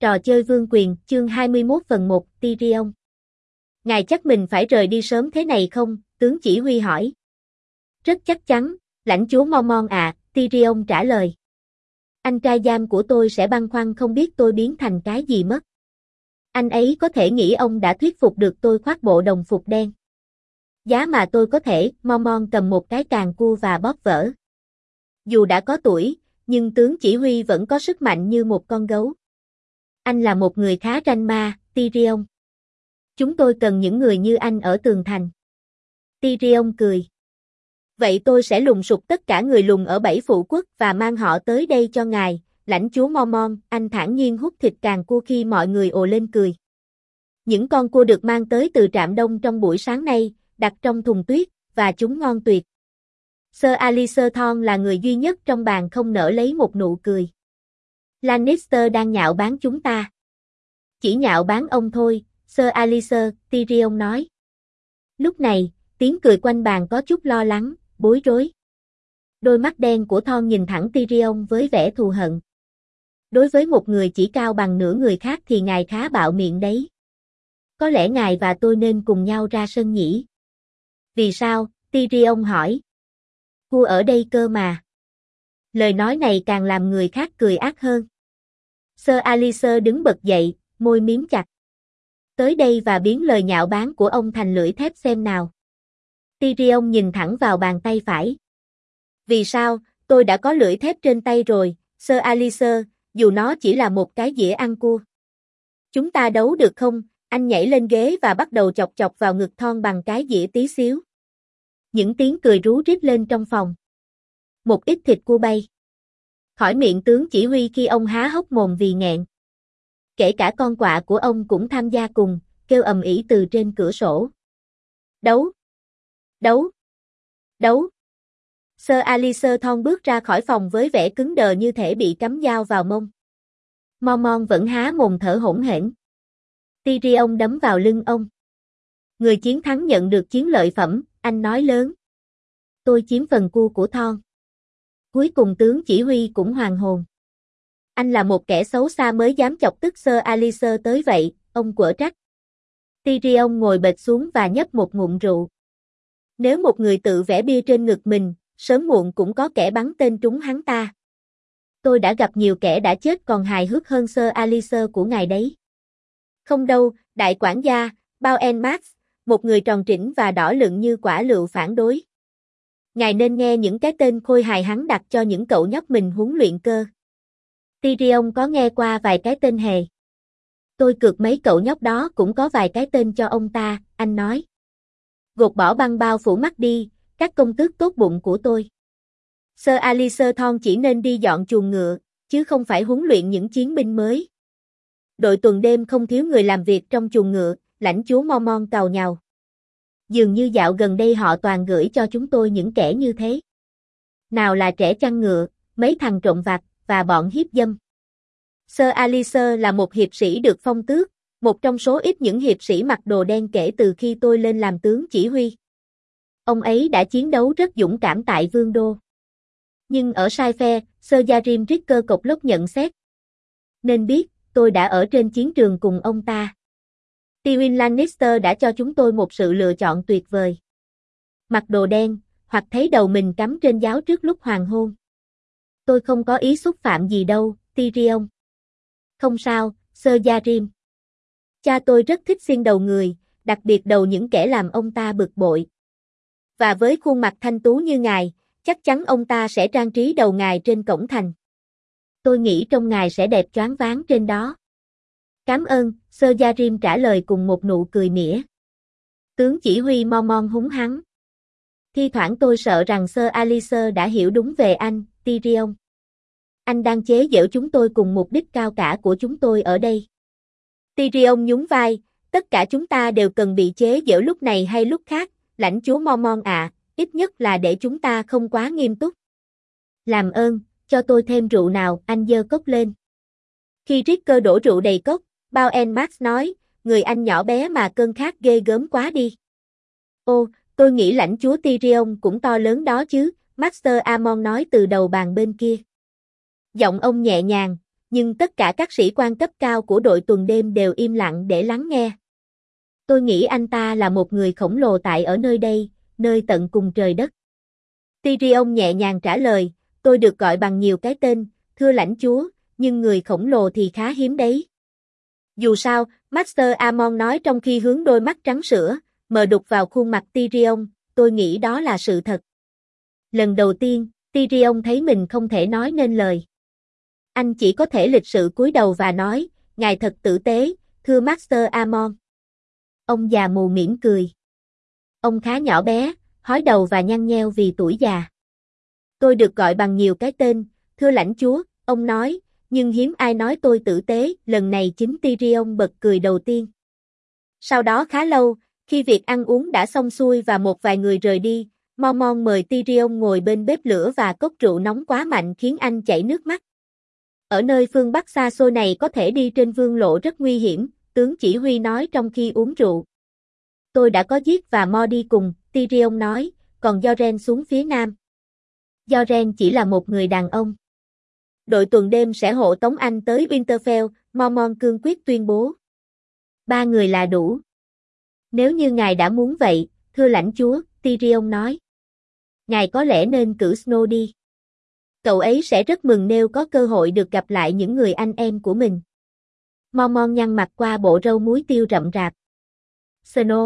Trò chơi vương quyền, chương 21 phần 1, Tyrion. Ngài chắc mình phải rời đi sớm thế này không? Tướng chỉ huy hỏi. Rất chắc chắn, lãnh chúa Mormont ạ, Tyrion trả lời. Anh trai giam của tôi sẽ băn khoăn không biết tôi biến thành cái gì mất. Anh ấy có thể nghĩ ông đã thuyết phục được tôi khoác bộ đồng phục đen. Giá mà tôi có thể, Mormont cầm một cái càng cua và bóp vỡ. Dù đã có tuổi, nhưng tướng chỉ huy vẫn có sức mạnh như một con gấu. Anh là một người khá ranh ma, Tyrion. Chúng tôi cần những người như anh ở tường thành. Tyrion cười. Vậy tôi sẽ lùng sục tất cả người lùn ở bảy phụ quốc và mang họ tới đây cho ngài, lãnh chúa Mormont. Anh thản nhiên hút thịt càng cua khi mọi người ồ lên cười. Những con cua được mang tới từ trạm đông trong buổi sáng nay, đặt trong thùng tuyết, và chúng ngon tuyệt. Sir Alliser Thorne là người duy nhất trong bàn không nở lấy một nụ cười. Lannister đang nhạo báng chúng ta. Chỉ nhạo báng ông thôi, Sir Alliser, Tyrion nói. Lúc này, tiếng cười quanh bàn có chút lo lắng, bối rối. Đôi mắt đen của Thorne nhìn thẳng Tyrion với vẻ thù hận. Đối với một người chỉ cao bằng nửa người khác thì ngài khá bạo miệng đấy. Có lẽ ngài và tôi nên cùng nhau ra sân nhỉ? Vì sao? Tyrion hỏi. Cua ở đây cơ mà. Lời nói này càng làm người khác cười ác hơn. Sir Alliser đứng bật dậy, môi miếm chặt. Tới đây và biến lời nhạo báng của ông thành lưỡi thép xem nào. Tyrion nhìn thẳng vào bàn tay phải. Vì sao, tôi đã có lưỡi thép trên tay rồi, Sir Alliser, dù nó chỉ là một cái dĩa ăn cua. Chúng ta đấu được không? Anh nhảy lên ghế và bắt đầu chọc chọc vào ngực Thorne bằng cái dĩa tí xíu. Những tiếng cười rú rít lên trong phòng. Một ít thịt cua bay khỏi miệng tướng chỉ huy khi ông há hốc mồm vì nghẹn. Kể cả con quạ của ông cũng tham gia cùng, kêu ầm ĩ từ trên cửa sổ. Đấu! Đấu! Đấu! Sir Alliser Thorne bước ra khỏi phòng với vẻ cứng đờ như thể bị cắm dao vào mông. Mormont vẫn há mồm thở hổn hển. Tyrion đấm vào lưng ông. Người chiến thắng nhận được chiến lợi phẩm, anh nói lớn. Tôi chiếm phần cua của Thorne. Cuối cùng tướng chỉ huy cũng hoàn hồn. Anh là một kẻ xấu xa mới dám chọc tức Sir Alliser tới vậy, ông quở trách. Tyrion ngồi bệt xuống và nhấp một ngụm rượu. Nếu một người tự vẽ bia trên ngực mình, sớm muộn cũng có kẻ bắn tên trúng hắn ta. Tôi đã gặp nhiều kẻ đã chết còn hài hước hơn Sir Alliser của ngài đấy. Không đâu, đại quản gia, Bao Max, một người tròn trĩnh và đỏ lựng như quả lựu phản đối. Ngài nên nghe những cái tên khôi hài hắn đặt cho những cậu nhóc mình huấn luyện cơ. Tyrion có nghe qua vài cái tên hề. Tôi cược mấy cậu nhóc đó cũng có vài cái tên cho ông ta, anh nói. Gột bỏ băng bao phủ mắt đi, các công tước tốt bụng của tôi. Sir Alliser Thorne chỉ nên đi dọn chuồng ngựa, chứ không phải huấn luyện những chiến binh mới. Đội tuần đêm không thiếu người làm việc trong chuồng ngựa, lãnh chúa Mormont càu nhàu. Dường như dạo gần đây họ toàn gửi cho chúng tôi những kẻ như thế. Nào là trẻ chăn ngựa, mấy thằng trộm vặt, và bọn hiếp dâm. Sir Alliser là một hiệp sĩ được phong tước, một trong số ít những hiệp sĩ mặc đồ đen kể từ khi tôi lên làm tướng chỉ huy. Ông ấy đã chiến đấu rất dũng cảm tại Vương đô. Nhưng ở sai phe, Sir Jarim Ricker cộc lốc nhận xét. Nên biết, tôi đã ở trên chiến trường cùng ông ta. Tywin Lannister đã cho chúng tôi một sự lựa chọn tuyệt vời. Mặc đồ đen, hoặc thấy đầu mình cắm trên giáo trước lúc hoàng hôn. Tôi không có ý xúc phạm gì đâu, Tyrion. Không sao, Sir Jarim. Cha tôi rất thích xiên đầu người, đặc biệt đầu những kẻ làm ông ta bực bội. Và với khuôn mặt thanh tú như ngài, chắc chắn ông ta sẽ trang trí đầu ngài trên cổng thành. Tôi nghĩ trông ngài sẽ đẹp choáng váng trên đó. Cảm ơn, Sir Jarim trả lời cùng một nụ cười mỉa. Tướng chỉ huy Mormont húng hắn. Thi thoảng tôi sợ rằng Sir Alliser đã hiểu đúng về anh, Tyrion. Anh đang chế giễu chúng tôi cùng mục đích cao cả của chúng tôi ở đây. Tyrion nhún vai, tất cả chúng ta đều cần bị chế giễu lúc này hay lúc khác, lãnh chúa Mormont ạ, ít nhất là để chúng ta không quá nghiêm túc. Làm ơn, cho tôi thêm rượu nào, anh giơ cốc lên. Khi Ricker đổ rượu đầy cốc, Bao Max nói, người anh nhỏ bé mà cơn khát ghê gớm quá đi. Ô, tôi nghĩ lãnh chúa Tyrion cũng to lớn đó chứ, Master Aemon nói từ đầu bàn bên kia. Giọng ông nhẹ nhàng, nhưng tất cả các sĩ quan cấp cao của đội tuần đêm đều im lặng để lắng nghe. Tôi nghĩ anh ta là một người khổng lồ tại ở nơi đây, nơi tận cùng trời đất. Tyrion nhẹ nhàng trả lời, tôi được gọi bằng nhiều cái tên, thưa lãnh chúa, nhưng người khổng lồ thì khá hiếm đấy. Dù sao, Master Aemon nói trong khi hướng đôi mắt trắng sữa, mờ đục vào khuôn mặt Tyrion, tôi nghĩ đó là sự thật. Lần đầu tiên, Tyrion thấy mình không thể nói nên lời. Anh chỉ có thể lịch sự cúi đầu và nói, ngài thật tử tế, thưa Master Aemon. Ông già mù mỉm cười. Ông khá nhỏ bé, hói đầu và nhăn nheo vì tuổi già. Tôi được gọi bằng nhiều cái tên, thưa lãnh chúa, ông nói, nhưng hiếm ai nói tôi tử tế, lần này chính Tyrion bật cười đầu tiên. Sau đó khá lâu, khi việc ăn uống đã xong xuôi và một vài người rời đi, Mormont mời Tyrion ngồi bên bếp lửa và cốc rượu nóng quá mạnh khiến anh chảy nước mắt. Ở nơi phương Bắc xa xôi này có thể đi trên vương lộ rất nguy hiểm, tướng chỉ huy nói trong khi uống rượu. Tôi đã có giết và Mo đi cùng, Tyrion nói, còn Yoren xuống phía nam. Yoren chỉ là một người đàn ông. Đội tuần đêm sẽ hộ tống anh tới Winterfell, Mormont cương quyết tuyên bố. 3 người là đủ. Nếu như ngài đã muốn vậy, thưa lãnh chúa, Tyrion nói. Ngài có lẽ nên cử Snow đi. Cậu ấy sẽ rất mừng nếu có cơ hội được gặp lại những người anh em của mình. Mormont nhăn mặt qua bộ râu muối tiêu rậm rạp. Snow.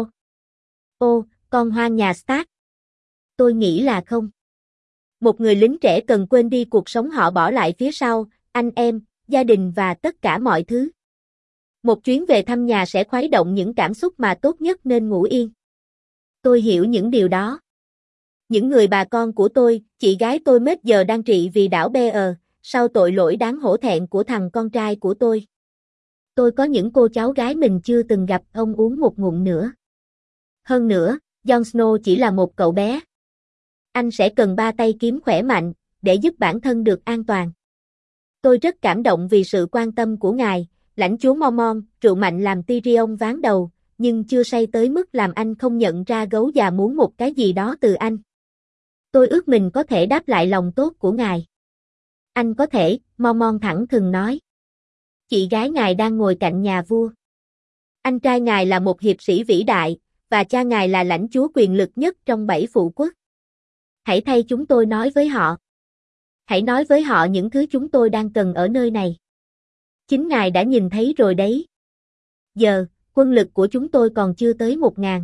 Ô, con hoang nhà Stark. Tôi nghĩ là không. Một người lính trẻ cần quên đi cuộc sống họ bỏ lại phía sau, anh em, gia đình và tất cả mọi thứ. Một chuyến về thăm nhà sẽ khuấy động những cảm xúc mà tốt nhất nên ngủ yên. Tôi hiểu những điều đó. Những người bà con của tôi, chị gái tôi mết giờ đang trị vì đảo Bear, sau tội lỗi đáng hổ thẹn của thằng con trai của tôi. Tôi có những cô cháu gái mình chưa từng gặp, ông uống một ngụm nữa. Hơn nữa, Jon Snow chỉ là một cậu bé. Anh sẽ cần 3 tay kiếm khỏe mạnh, để giúp bản thân được an toàn. Tôi rất cảm động vì sự quan tâm của ngài, lãnh chúa Mormont, rượu mạnh làm Tyrion ván đầu, nhưng chưa say tới mức làm anh không nhận ra gấu già muốn một cái gì đó từ anh. Tôi ước mình có thể đáp lại lòng tốt của ngài. Anh có thể, Mormont thẳng thừng nói. Chị gái ngài đang ngồi cạnh nhà vua. Anh trai ngài là một hiệp sĩ vĩ đại, và cha ngài là lãnh chúa quyền lực nhất trong 7 phụ quốc. Hãy thay chúng tôi nói với họ. Hãy nói với họ những thứ chúng tôi đang cần ở nơi này. Chính ngài đã nhìn thấy rồi đấy. Giờ, quân lực của chúng tôi còn chưa tới 1.000.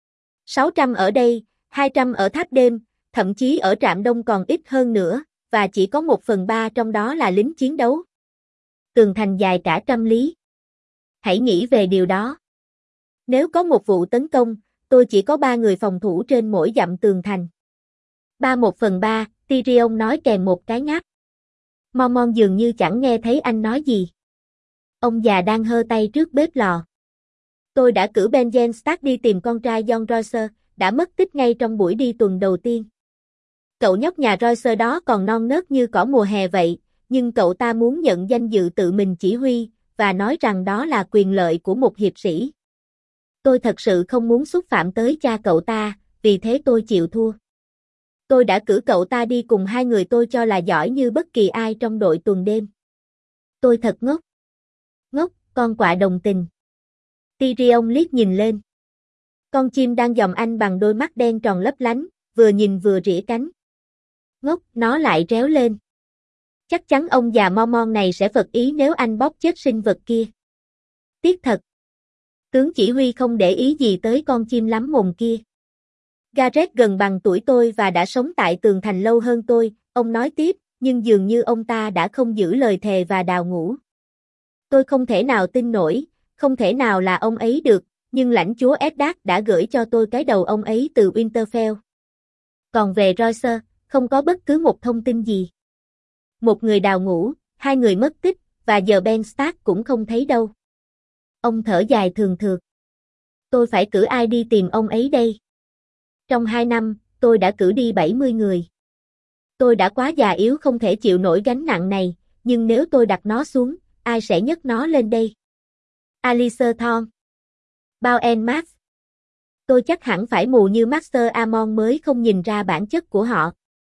600 ở đây, 200 ở tháp đêm, thậm chí ở trạm đông còn ít hơn nữa, và chỉ có 1/3 trong đó là lính chiến đấu. Tường thành dài cả 100 lý. Hãy nghĩ về điều đó. Nếu có một vụ tấn công, tôi chỉ có 3 người phòng thủ trên mỗi dặm tường thành. 1/3, Tyrion nói kèm một cái ngáp. Mormont dường như chẳng nghe thấy anh nói gì. Ông già đang hơ tay trước bếp lò. Tôi đã cử Benjen Stark đi tìm con trai Jon Royce, đã mất tích ngay trong buổi đi tuần đầu tiên. Cậu nhóc nhà Royce đó còn non nớt như cỏ mùa hè vậy, nhưng cậu ta muốn nhận danh dự tự mình chỉ huy, và nói rằng đó là quyền lợi của một hiệp sĩ. Tôi thật sự không muốn xúc phạm tới cha cậu ta, vì thế tôi chịu thua. Tôi đã cử cậu ta đi cùng 2 người tôi cho là giỏi như bất kỳ ai trong đội tuần đêm. Tôi thật ngốc. Ngốc, con quạ đồng tình. Tyrion liếc nhìn lên. Con chim đang dòm anh bằng đôi mắt đen tròn lấp lánh, vừa nhìn vừa rỉa cánh. Ngốc, nó lại réo lên. Chắc chắn ông già Mormont này sẽ phật ý nếu anh bóp chết sinh vật kia. Tiếc thật. Tướng chỉ huy không để ý gì tới con chim lắm mồm kia. Gareth gần bằng tuổi tôi và đã sống tại tường thành lâu hơn tôi, ông nói tiếp, nhưng dường như ông ta đã không giữ lời thề và đào ngũ. Tôi không thể nào tin nổi, không thể nào là ông ấy được, nhưng lãnh chúa Eddard đã gửi cho tôi cái đầu ông ấy từ Winterfell. Còn về Royce, không có bất cứ một thông tin gì. Một người đào ngũ, 2 người mất tích, và giờ Ben Stark cũng không thấy đâu. Ông thở dài thường thượt. Tôi phải cử ai đi tìm ông ấy đây? Trong 2 năm, tôi đã cử đi 70 người. Tôi đã quá già yếu không thể chịu nổi gánh nặng này, nhưng nếu tôi đặt nó xuống, ai sẽ nhấc nó lên đây? Alistair Thorne. Bao Max. Tôi chắc hẳn phải mù như Master Aemon mới không nhìn ra bản chất của họ.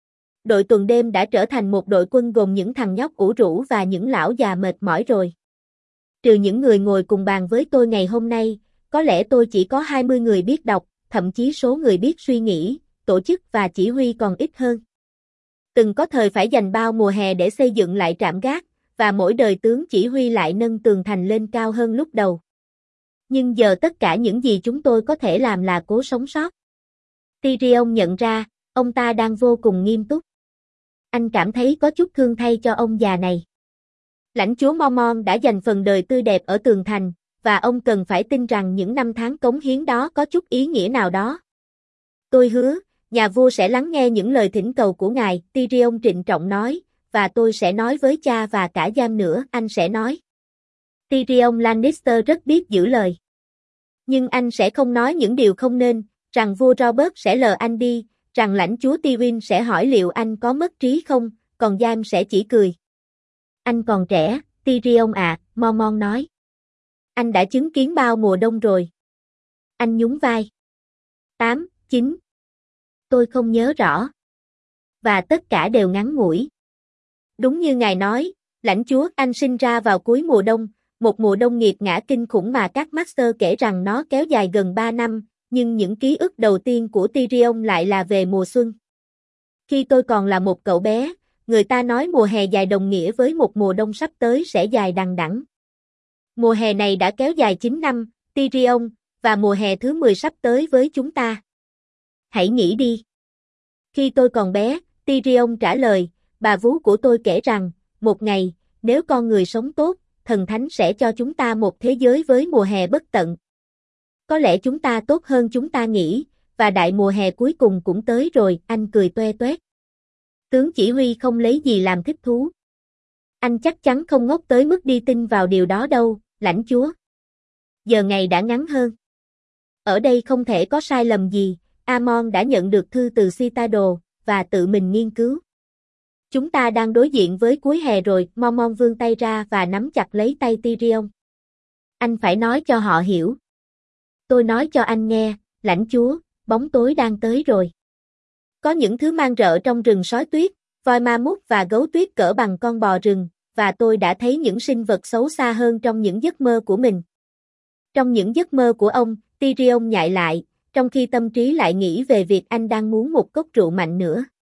đội tuần đêm đã trở thành một đội quân gồm những thằng nhóc ủ rũ và những lão già mệt mỏi rồi. Trừ những người ngồi cùng bàn với tôi ngày hôm nay, có lẽ tôi chỉ có 20 người biết đọc, thậm chí số người biết suy nghĩ, tổ chức và chỉ huy còn ít hơn. Từng có thời phải dành bao mùa hè để xây dựng lại trạm gác, và mỗi đời tướng chỉ huy lại nâng tường thành lên cao hơn lúc đầu. Nhưng giờ tất cả những gì chúng tôi có thể làm là cố sống sót. Tyrion nhận ra, ông ta đang vô cùng nghiêm túc. Anh cảm thấy có chút thương thay cho ông già này. Lãnh chúa Mormont đã dành phần đời tươi đẹp ở tường thành, và ông cần phải tin rằng những năm tháng cống hiến đó có chút ý nghĩa nào đó. Tôi hứa, nhà vua sẽ lắng nghe những lời thỉnh cầu của ngài, Tyrion trịnh trọng nói, và tôi sẽ nói với cha và cả Giam nữa, anh sẽ nói. Tyrion Lannister rất biết giữ lời. Nhưng anh sẽ không nói những điều không nên, rằng vua Robert sẽ lờ anh đi, rằng lãnh chúa Tywin sẽ hỏi liệu anh có mất trí không, còn Giam sẽ chỉ cười. Anh còn trẻ, Tyrion ạ, Mormont nói. Anh đã chứng kiến bao mùa đông rồi. Anh nhún vai. 8, 9. Tôi không nhớ rõ. Và tất cả đều ngắn ngủi. Đúng như ngài nói, lãnh chúa, anh sinh ra vào cuối mùa đông, một mùa đông nghiệt ngã kinh khủng mà các master kể rằng nó kéo dài gần 3 năm, nhưng những ký ức đầu tiên của Tyrion lại là về mùa xuân. Khi tôi còn là một cậu bé, người ta nói mùa hè dài đồng nghĩa với một mùa đông sắp tới sẽ dài đằng đẵng. Mùa hè này đã kéo dài 9 năm, Tyrion, và mùa hè thứ 10 sắp tới với chúng ta. Hãy nghĩ đi. Khi tôi còn bé, Tyrion trả lời, bà vú của tôi kể rằng, một ngày, nếu con người sống tốt, thần thánh sẽ cho chúng ta một thế giới với mùa hè bất tận. Có lẽ chúng ta tốt hơn chúng ta nghĩ, và đại mùa hè cuối cùng cũng tới rồi, anh cười toe toét. Tướng chỉ huy không lấy gì làm thích thú. Anh chắc chắn không ngốc tới mức đi tin vào điều đó đâu, lãnh chúa. Giờ ngày đã ngắn hơn. Ở đây không thể có sai lầm gì, Aemon đã nhận được thư từ Citadel, và tự mình nghiên cứu. Chúng ta đang đối diện với cuối hè rồi, Mormont vươn tay ra và nắm chặt lấy tay Tyrion. Anh phải nói cho họ hiểu. Tôi nói cho anh nghe, lãnh chúa, bóng tối đang tới rồi. Có những thứ mang rợ trong rừng sói tuyết, voi ma mút và gấu tuyết cỡ bằng con bò rừng, và tôi đã thấy những sinh vật xấu xa hơn trong những giấc mơ của mình. Trong những giấc mơ của ông, Tyrion nhại lại, trong khi tâm trí lại nghĩ về việc anh đang muốn một cốc rượu mạnh nữa.